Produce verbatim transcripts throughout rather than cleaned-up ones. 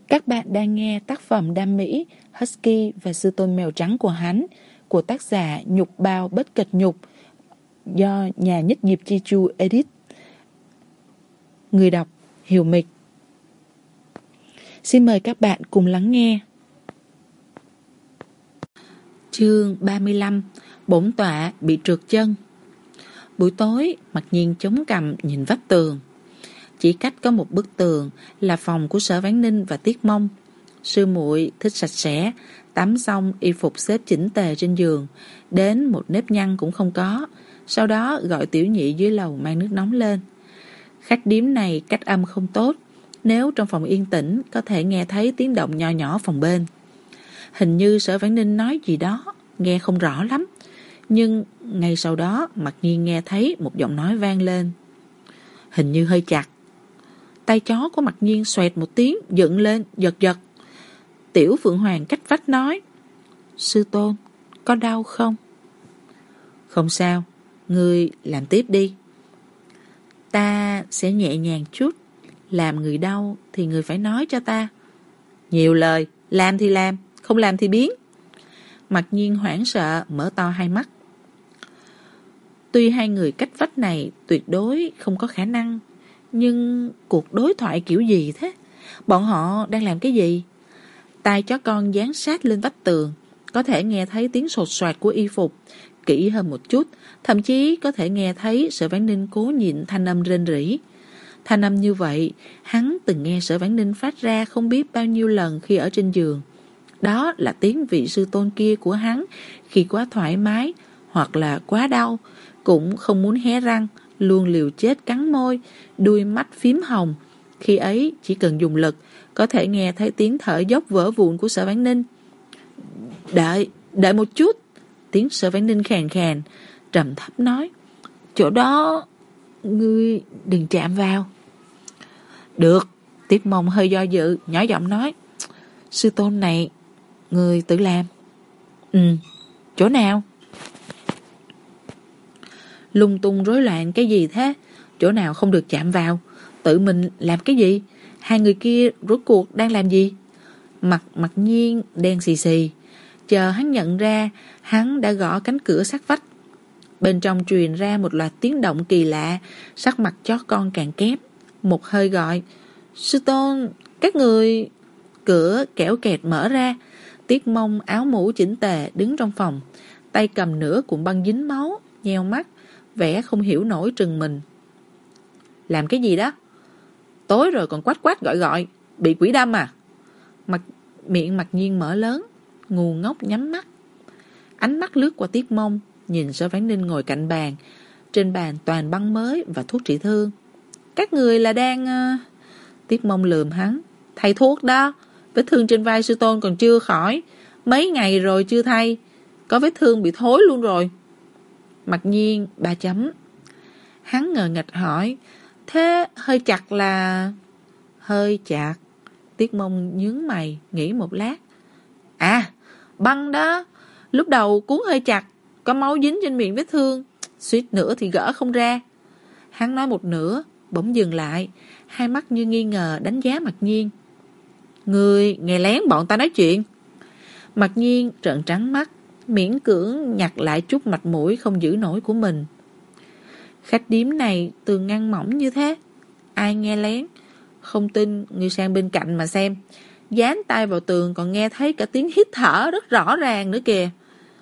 Các bạn đang nghe tác phẩm đam mỹ Husky và Sư Tôn Mèo Trắng của hắn của tác giả Nhục Bao Bất Kịch Nhục do nhà Nhất Nghiệp Chi Chu edit. Người đọc Hiểu Mịch. Xin mời các bạn cùng lắng nghe. Chương ba mươi lăm. Bổn tọa bị trượt chân. Buổi tối, Mặc Nhiên chống cằm nhìn vách tường. Chỉ cách có một bức tường là phòng của Sở Vãn Ninh và Tiết Mông. Sư muội thích sạch sẽ, tắm xong y phục xếp chỉnh tề trên giường, đến một nếp nhăn cũng không có. Sau đó gọi tiểu nhị dưới lầu mang nước nóng lên. Khách điếm này cách âm không tốt, nếu trong phòng yên tĩnh có thể nghe thấy tiếng động nho nhỏ phòng bên. Hình như Sở Vãn Ninh nói gì đó, nghe không rõ lắm. Nhưng ngay sau đó Mặc Nhiên nghe thấy một giọng nói vang lên. Hình như hơi chặt. Tay chó của Mặc Nhiên xoẹt một tiếng, dựng lên, giật giật. Tiểu Phượng Hoàng cách vách nói: Sư Tôn, có đau không? Không sao, ngươi làm tiếp đi. Ta sẽ nhẹ nhàng chút. Làm người đau thì người phải nói cho ta. Nhiều lời, làm thì làm, không làm thì biến. Mặc Nhiên hoảng sợ, mở to hai mắt. Tuy hai người cách vách này tuyệt đối không có khả năng, nhưng cuộc đối thoại kiểu gì thế? Bọn họ đang làm cái gì? Tai chó con dán sát lên vách tường, có thể nghe thấy tiếng sột soạt của y phục. Kỹ hơn một chút, thậm chí có thể nghe thấy Sở Vãn Ninh cố nhịn thanh âm rên rỉ. Thanh âm như vậy, hắn từng nghe Sở Vãn Ninh phát ra không biết bao nhiêu lần khi ở trên giường. Đó là tiếng vị sư tôn kia của hắn khi quá thoải mái hoặc là quá đau, cũng không muốn hé răng, luôn liều chết cắn môi, đuôi mắt phím hồng. Khi ấy chỉ cần dùng lực, có thể nghe thấy tiếng thở dốc vỡ vụn của Sở Vãn Ninh. Đợi, đợi một chút. Tiếng Sở Vãn Ninh khàn khàn, trầm thấp nói: Chỗ đó, ngươi đừng chạm vào. Được. Tiết Mông hơi do dự, nhỏ giọng nói: Sư tôn này, ngươi tự làm. Ừ, chỗ nào? Lung tung rối loạn cái gì thế? Chỗ nào không được chạm vào? Tự mình làm cái gì? Hai người kia rốt cuộc đang làm gì? Mặt Mặc Nhiên đen xì xì. Chờ hắn nhận ra, hắn đã gõ cánh cửa sát vách. Bên trong truyền ra một loạt tiếng động kỳ lạ. Sắc mặt chó con càng kém. Một hơi gọi: Sư tôn, các người... Cửa kẽo kẹt mở ra. Tiết Mông áo mũ chỉnh tề đứng trong phòng, tay cầm nửa cuộn băng dính máu, nheo mắt, vẻ không hiểu nổi trừng mình. Làm cái gì đó? Tối rồi còn quát quát gọi gọi, bị quỷ đâm à? Mặt miệng Mặc Nhiên mở lớn, ngu ngốc nhắm mắt. Ánh mắt lướt qua Tiết Mông, nhìn Sở Vãn Ninh ngồi cạnh bàn. Trên bàn toàn băng mới và thuốc trị thương. Các người là đang... Uh... Tiết Mông lườm hắn. Thay thuốc đó. Vết thương trên vai sư tôn còn chưa khỏi. Mấy ngày rồi chưa thay. Có vết thương bị thối luôn rồi. Mặc Nhiên ba chấm. Hắn ngờ nghịch hỏi: Thế hơi chặt là... Hơi chặt. Tiết Mông nhướng mày, nghĩ một lát. À, băng đó. Lúc đầu cuốn hơi chặt, có máu dính trên miệng vết thương, suýt nữa thì gỡ không ra. Hắn nói một nửa, bỗng dừng lại, hai mắt như nghi ngờ đánh giá Mặc Nhiên. Người nghe lén bọn ta nói chuyện. Mặc Nhiên trợn trắng mắt, miễn cưỡng nhặt lại chút mặt mũi không giữ nổi của mình. Khách điếm này tường ngăn mỏng như thế, ai nghe lén? Không tin người sang bên cạnh mà xem. Dán tay vào tường còn nghe thấy cả tiếng hít thở rất rõ ràng nữa kìa.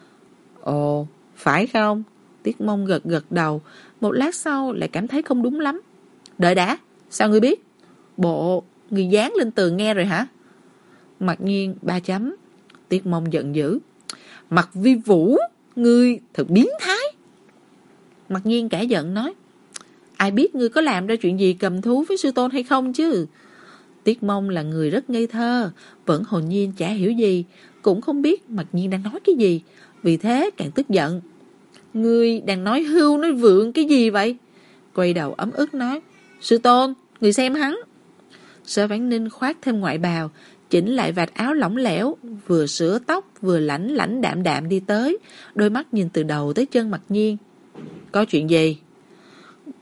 Ồ, phải không? Tiết Mông gật gật đầu. Một lát sau lại cảm thấy không đúng lắm. Đợi đã, sao ngươi biết? Bộ, người dán lên tường nghe rồi hả? Mặc Nhiên ba chấm. Tiết Mông giận dữ. Mặc Vi Vũ, ngươi thật biến thái. Mặc Nhiên cả giận nói: Ai biết ngươi có làm ra chuyện gì cầm thú với sư tôn hay không chứ? Tiết Mông là người rất ngây thơ, vẫn hồn nhiên chả hiểu gì, cũng không biết Mặc Nhiên đang nói cái gì, vì thế càng tức giận. Ngươi đang nói hưu nói vượng cái gì vậy? Quay đầu ấm ức nói: Sư tôn, người xem hắn. Sở Vãn Ninh khoác thêm ngoại bào, chỉnh lại vạt áo lỏng lẻo, vừa sửa tóc vừa lãnh lãnh đạm đạm đi tới, đôi mắt nhìn từ đầu tới chân Mặc Nhiên. Có chuyện gì?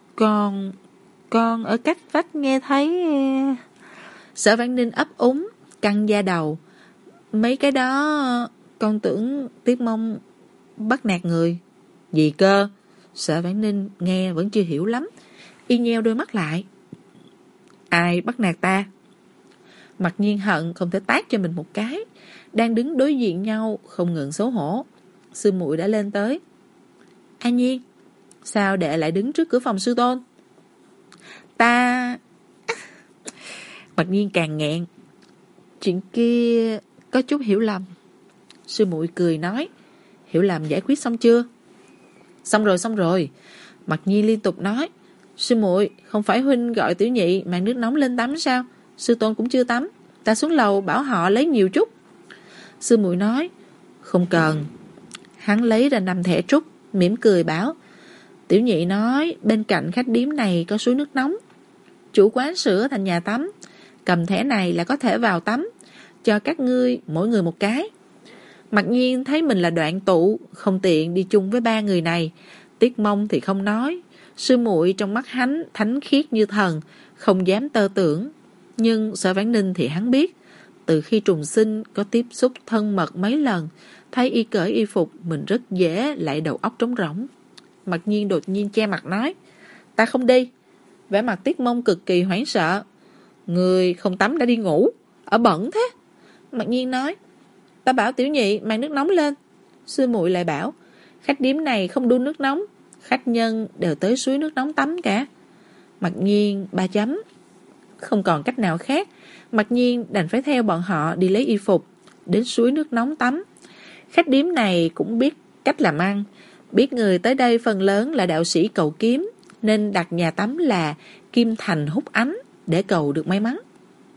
Con... con ở cách vách nghe thấy... Sở Vãn Ninh ấp úng, căng da đầu. Mấy cái đó con tưởng Tiết Mông bắt nạt người. Gì cơ? Sở Vãn Ninh nghe vẫn chưa hiểu lắm, y nheo đôi mắt lại. Ai bắt nạt ta? Mặc Nhiên hận không thể tát cho mình một cái. Đang đứng đối diện nhau không ngừng xấu hổ. Sư muội đã lên tới. A Nhiên, sao đệ lại đứng trước cửa phòng sư tôn? Ta... Mặc Nhiên càng nghẹn. Chuyện kia có chút hiểu lầm. Sư muội cười nói. Hiểu lầm giải quyết xong chưa? Xong rồi, xong rồi. Mặc Nhiên liên tục nói. Sư muội, không phải huynh gọi tiểu nhị mang nước nóng lên tắm sao? Sư tôn cũng chưa tắm. Ta xuống lầu bảo họ lấy nhiều chút. Sư muội nói. Không cần. Hắn lấy ra năm thẻ trúc, mỉm cười bảo. Tiểu nhị nói bên cạnh khách điếm này có suối nước nóng. Chủ quán sửa thành nhà tắm. Cầm thẻ này là có thể vào tắm. Cho các ngươi mỗi người một cái. Mặc Nhiên thấy mình là đoạn tụ, không tiện đi chung với ba người này. Tiết Mông thì không nói. Sư muội trong mắt hắn thánh khiết như thần, không dám tơ tưởng. Nhưng Sở Vãn Ninh thì hắn biết. Từ khi trùng sinh có tiếp xúc thân mật mấy lần, thấy y cởi y phục mình rất dễ lại đầu óc trống rỗng. Mặc Nhiên đột nhiên che mặt nói. Ta không đi. Vẻ mặt Tiết Mông cực kỳ hoảng sợ. Người không tắm đã đi ngủ. Ở bẩn thế. Mặc Nhiên nói. Ta bảo tiểu nhị mang nước nóng lên. Sư muội lại bảo. Khách điếm này không đun nước nóng. Khách nhân đều tới suối nước nóng tắm cả. Mặc Nhiên ba chấm. Không còn cách nào khác. Mặc Nhiên đành phải theo bọn họ đi lấy y phục. Đến suối nước nóng tắm. Khách điếm này cũng biết cách làm ăn. Biết người tới đây phần lớn là đạo sĩ cầu kiếm, nên đặt nhà tắm là Kim Thành Hút Ánh để cầu được may mắn.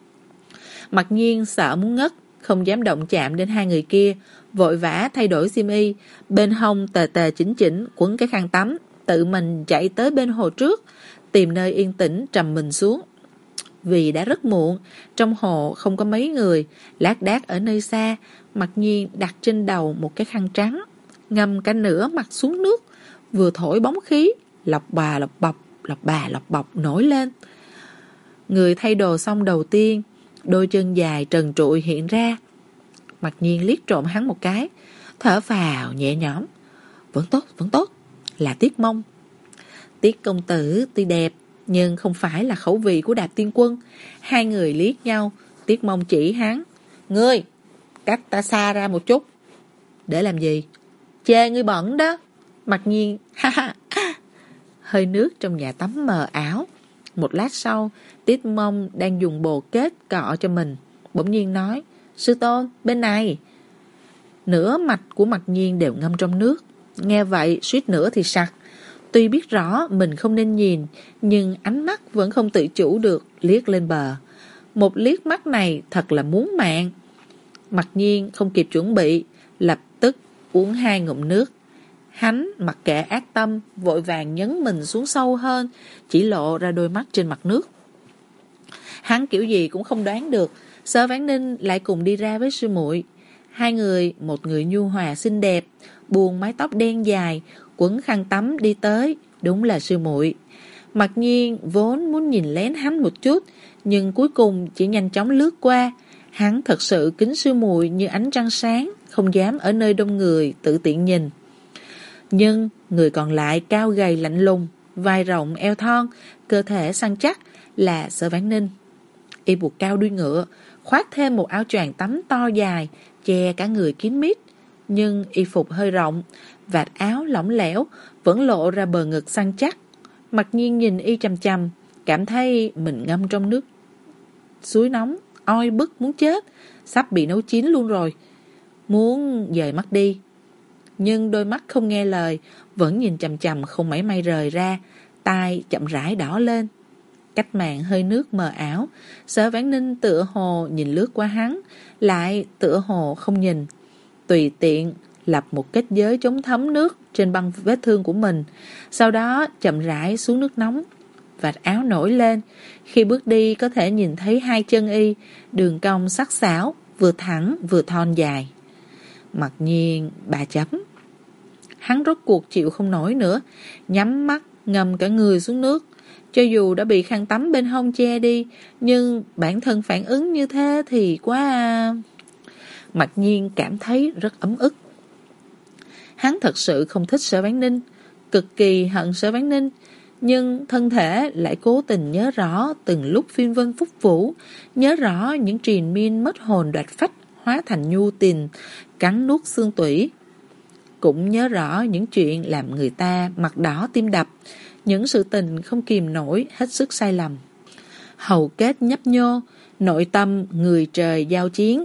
Mặc Nhiên sợ muốn ngất, không dám động chạm đến hai người kia, vội vã thay đổi xiêm y, bên hông tề tề chỉnh chỉnh quấn cái khăn tắm, tự mình chạy tới bên hồ trước, tìm nơi yên tĩnh trầm mình xuống. Vì đã rất muộn, trong hồ không có mấy người, lác đác ở nơi xa, Mặc Nhiên đặt trên đầu một cái khăn trắng, ngâm cả nửa mặt xuống nước, vừa thổi bóng khí, lọc bà lọc bọc, lọc bà lọc bọc nổi lên. Người thay đồ xong đầu tiên, đôi chân dài trần trụi hiện ra. Mặc Nhiên liếc trộm hắn một cái, thở phào nhẹ nhõm. Vẫn tốt, vẫn tốt, là Tiết Mông. Tiết công tử tuy đẹp, nhưng không phải là khẩu vị của Đạp Tiên Quân. Hai người liếc nhau, Tiết Mông chỉ hắn. Ngươi, cách ta xa ra một chút. Để làm gì? Chê ngươi bẩn đó. Mặc Nhiên, ha ha. Hơi nước trong nhà tắm mờ ảo. Một lát sau, Tiết Mông đang dùng bồ kết cọ cho mình, bỗng nhiên nói. Sư tôn, bên này. Nửa mạch của Mặc Nhiên đều ngâm trong nước. Nghe vậy, suýt nữa thì sặc. Tuy biết rõ mình không nên nhìn, nhưng ánh mắt vẫn không tự chủ được liếc lên bờ. Một liếc mắt này thật là muốn mạng. Mặc Nhiên không kịp chuẩn bị, lập tức uống hai ngụm nước. Hắn mặc kệ ác tâm, vội vàng nhấn mình xuống sâu hơn, chỉ lộ ra đôi mắt trên mặt nước. Hắn kiểu gì cũng không đoán được, Sở Vãn Ninh lại cùng đi ra với sư muội. Hai người, một người nhu hòa xinh đẹp, buông mái tóc đen dài, quấn khăn tắm đi tới, đúng là sư muội. Mặc Nhiên vốn muốn nhìn lén hắn một chút, nhưng cuối cùng chỉ nhanh chóng lướt qua. Hắn thật sự kính sư muội như ánh trăng sáng, không dám ở nơi đông người tự tiện nhìn. Nhưng người còn lại cao gầy lạnh lùng, vai rộng eo thon, cơ thể săn chắc là Sở Vãn Ninh. Y buộc cao đuôi ngựa, khoác thêm một áo choàng tắm to dài, che cả người kín mít. Nhưng y phục hơi rộng, vạt áo lỏng lẻo, vẫn lộ ra bờ ngực săn chắc. Mặc Nhiên nhìn y chằm chằm, cảm thấy mình ngâm trong nước suối nóng, oi bức muốn chết, sắp bị nấu chín luôn rồi. Muốn dời mắt đi, nhưng đôi mắt không nghe lời, vẫn nhìn chằm chằm không mảy may rời ra, tai chậm rãi đỏ lên. Cách màn hơi nước mờ ảo, Sở Vãn Ninh tựa hồ nhìn lướt qua hắn, lại tựa hồ không nhìn. Tùy tiện lập một kết giới chống thấm nước trên băng vết thương của mình, sau đó chậm rãi xuống nước nóng. Vạt áo nổi lên, khi bước đi có thể nhìn thấy hai chân y, đường cong sắc sảo, vừa thẳng vừa thon dài. Mặc Nhiên bà chấm. Hắn rốt cuộc chịu không nổi nữa, nhắm mắt ngâm cả người xuống nước. Cho dù đã bị khăn tắm bên hông che đi, nhưng bản thân phản ứng như thế thì quá... Mặc Nhiên cảm thấy rất ấm ức. Hắn thật sự không thích Sở Vãn Ninh, cực kỳ hận Sở Vãn Ninh, nhưng thân thể lại cố tình nhớ rõ từng lúc phiên vân phúc vũ, nhớ rõ những triền miên mất hồn đoạt phách hóa thành nhu tình, cắn nuốt xương tủy. Cũng nhớ rõ những chuyện làm người ta mặt đỏ tim đập, những sự tình không kìm nổi hết sức sai lầm. Hầu kết nhấp nhô, nội tâm người trời giao chiến.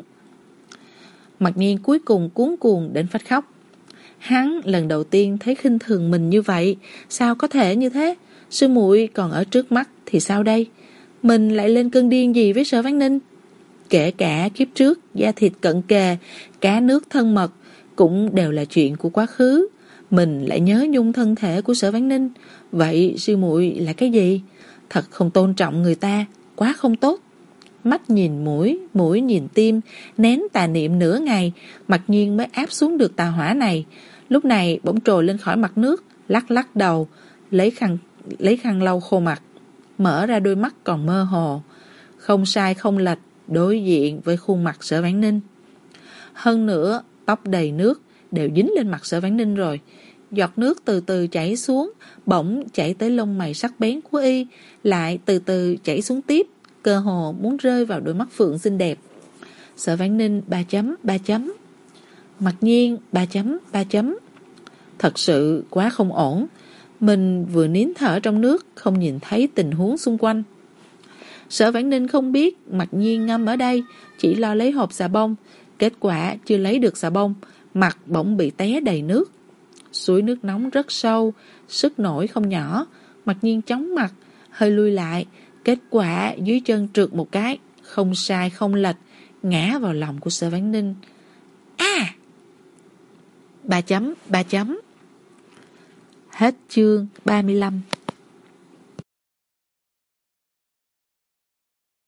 Mặc Nhiên cuối cùng cuống cuồng đến phát khóc. Hắn lần đầu tiên thấy khinh thường mình như vậy, sao có thể như thế? Sư muội còn ở trước mắt thì sao đây? Mình lại lên cơn điên gì với Sở Vãn Ninh? Kể cả kiếp trước, da thịt cận kề, cá nước thân mật, cũng đều là chuyện của quá khứ. Mình lại nhớ nhung thân thể của Sở Vãn Ninh. Vậy sư muội là cái gì? Thật không tôn trọng người ta, quá không tốt. Mắt nhìn mũi, mũi nhìn tim, nén tà niệm nửa ngày, Mặc Nhiên mới áp xuống được tà hỏa này. Lúc này bỗng trồi lên khỏi mặt nước, lắc lắc đầu, lấy khăn, lấy khăn lau khô mặt, mở ra đôi mắt còn mơ hồ. Không sai không lệch, đối diện với khuôn mặt Sở Vãn Ninh. Hơn nữa, tóc đầy nước đều dính lên mặt Sở Vãn Ninh rồi. Giọt nước từ từ chảy xuống, bỗng chảy tới lông mày sắc bén của y, lại từ từ chảy xuống tiếp, cơ hồ muốn rơi vào đôi mắt phượng xinh đẹp. Sở Vãn Ninh ba chấm ba chấm, Mặc Nhiên ba chấm ba chấm. Thật sự quá không ổn. Mình vừa nín thở trong nước, không nhìn thấy tình huống xung quanh. Sở Vãn Ninh không biết Mặc Nhiên ngâm ở đây, chỉ lo lấy hộp xà bông. Kết quả chưa lấy được xà bông, mặt bỗng bị té đầy nước. Suối nước nóng rất sâu, sức nổi không nhỏ. Mặc Nhiên chóng mặt, hơi lui lại. Kết quả dưới chân trượt một cái, không sai không lệch, ngã vào lòng của Sở Vãn Ninh. À! Ba chấm, ba chấm. Hết chương ba mươi lăm.